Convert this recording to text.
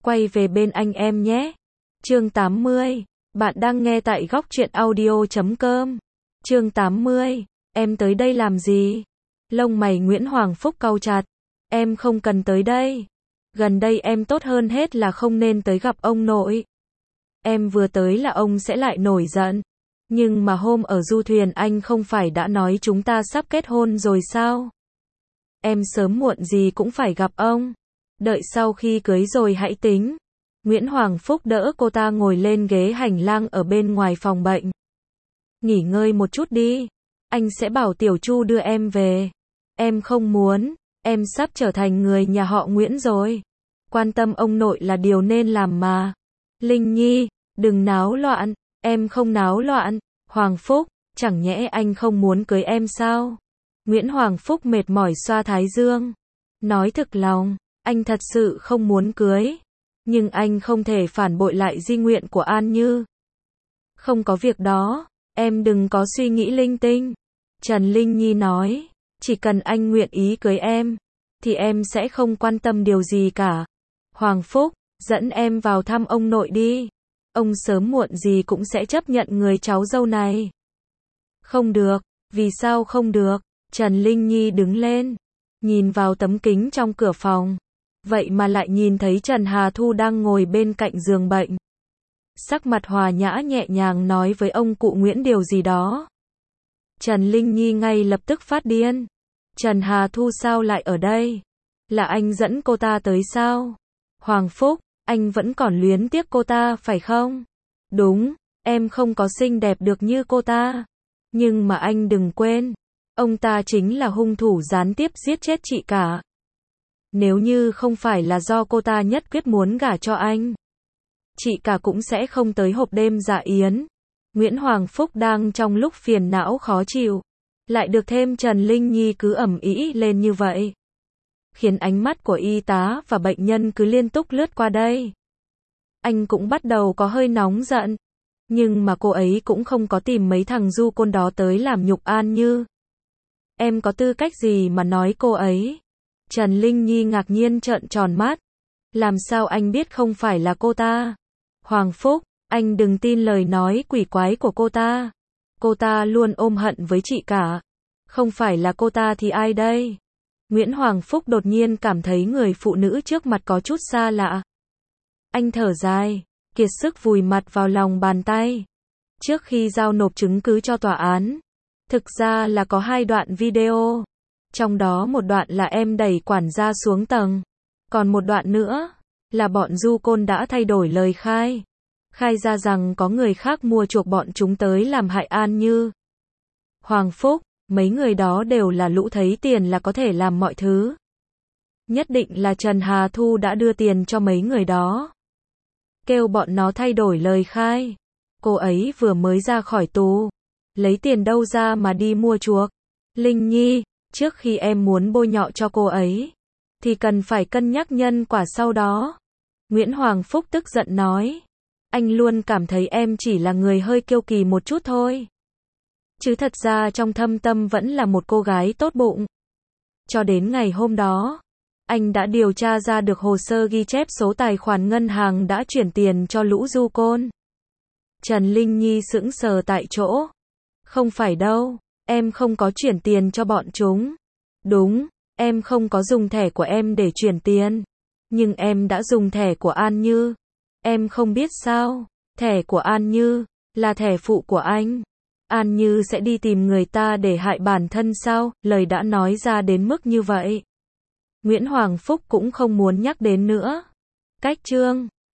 quay về bên anh em nhé. Chương 80. Bạn đang nghe tại góc truyện audio.com. Chương 80. Em tới đây làm gì? Lông mày Nguyễn Hoàng Phúc cau chặt. Em không cần tới đây. Gần đây em tốt hơn hết là không nên tới gặp ông nội. Em vừa tới là ông sẽ lại nổi giận. Nhưng mà hôm ở du thuyền anh không phải đã nói chúng ta sắp kết hôn rồi sao? Em sớm muộn gì cũng phải gặp ông. Đợi sau khi cưới rồi hãy tính. Nguyễn Hoàng Phúc đỡ cô ta ngồi lên ghế hành lang ở bên ngoài phòng bệnh. Nghỉ ngơi một chút đi. Anh sẽ bảo Tiểu Chu đưa em về. Em không muốn. Em sắp trở thành người nhà họ Nguyễn rồi. Quan tâm ông nội là điều nên làm mà. Linh Nhi, đừng náo loạn. Em không náo loạn. Hoàng Phúc, chẳng nhẽ anh không muốn cưới em sao? Nguyễn Hoàng Phúc mệt mỏi xoa thái dương. Nói thực lòng, anh thật sự không muốn cưới. Nhưng anh không thể phản bội lại di nguyện của An Như. Không có việc đó, em đừng có suy nghĩ linh tinh. Trần Linh Nhi nói, chỉ cần anh nguyện ý cưới em, thì em sẽ không quan tâm điều gì cả. Hoàng Phúc, dẫn em vào thăm ông nội đi. Ông sớm muộn gì cũng sẽ chấp nhận người cháu dâu này. Không được, vì sao không được? Trần Linh Nhi đứng lên, nhìn vào tấm kính trong cửa phòng. Vậy mà lại nhìn thấy Trần Hà Thu đang ngồi bên cạnh giường bệnh. Sắc mặt hòa nhã nhẹ nhàng nói với ông cụ Nguyễn điều gì đó. Trần Linh Nhi ngay lập tức phát điên. Trần Hà Thu sao lại ở đây? Là anh dẫn cô ta tới sao? Hoàng Phúc, anh vẫn còn luyến tiếc cô ta phải không? Đúng, em không có xinh đẹp được như cô ta. Nhưng mà anh đừng quên, ông ta chính là hung thủ gián tiếp giết chết chị cả. Nếu như không phải là do cô ta nhất quyết muốn gả cho anh, chị cả cũng sẽ không tới hộp đêm dạ yến. Nguyễn Hoàng Phúc đang trong lúc phiền não khó chịu, lại được thêm Trần Linh Nhi cứ ầm ĩ lên như vậy, khiến ánh mắt của y tá và bệnh nhân cứ liên tục lướt qua đây. Anh cũng bắt đầu có hơi nóng giận, nhưng mà cô ấy cũng không có tìm mấy thằng du côn đó tới làm nhục An Như. Em có tư cách gì mà nói cô ấy? Trần Linh Nhi ngạc nhiên trợn tròn mắt. Làm sao anh biết không phải là cô ta? Hoàng Phúc, anh đừng tin lời nói quỷ quái của cô ta. Cô ta luôn ôm hận với chị cả. Không phải là cô ta thì ai đây? Nguyễn Hoàng Phúc đột nhiên cảm thấy người phụ nữ trước mặt có chút xa lạ. Anh thở dài, kiệt sức vùi mặt vào lòng bàn tay. Trước khi giao nộp chứng cứ cho tòa án, thực ra là có 2 đoạn video. Trong đó một đoạn là em đẩy quản gia xuống tầng. Còn một đoạn nữa là bọn du côn đã thay đổi lời khai. Khai ra rằng có người khác mua chuộc bọn chúng tới làm hại An Như. Hoàng Phúc, mấy người đó đều là lũ thấy tiền là có thể làm mọi thứ. Nhất định là Trần Hà Thu đã đưa tiền cho mấy người đó. Kêu bọn nó thay đổi lời khai. Cô ấy vừa mới ra khỏi tù. Lấy tiền đâu ra mà đi mua chuộc? Linh Nhi, trước khi em muốn bôi nhọ cho cô ấy, thì cần phải cân nhắc nhân quả sau đó. Nguyễn Hoàng Phúc tức giận nói. Anh luôn cảm thấy em chỉ là người hơi kiêu kỳ một chút thôi. Chứ thật ra trong thâm tâm vẫn là một cô gái tốt bụng. Cho đến ngày hôm đó, anh đã điều tra ra được hồ sơ ghi chép số tài khoản ngân hàng đã chuyển tiền cho lũ du côn. Trần Linh Nhi sững sờ tại chỗ. Không phải đâu, em không có chuyển tiền cho bọn chúng. Đúng, em không có dùng thẻ của em để chuyển tiền. Nhưng em đã dùng thẻ của An Như. Em không biết sao, thẻ của An Như là thẻ phụ của anh. An Như sẽ đi tìm người ta để hại bản thân sao? Lời đã nói ra đến mức như vậy. Nguyễn Hoàng Phúc cũng không muốn nhắc đến nữa. Cách chương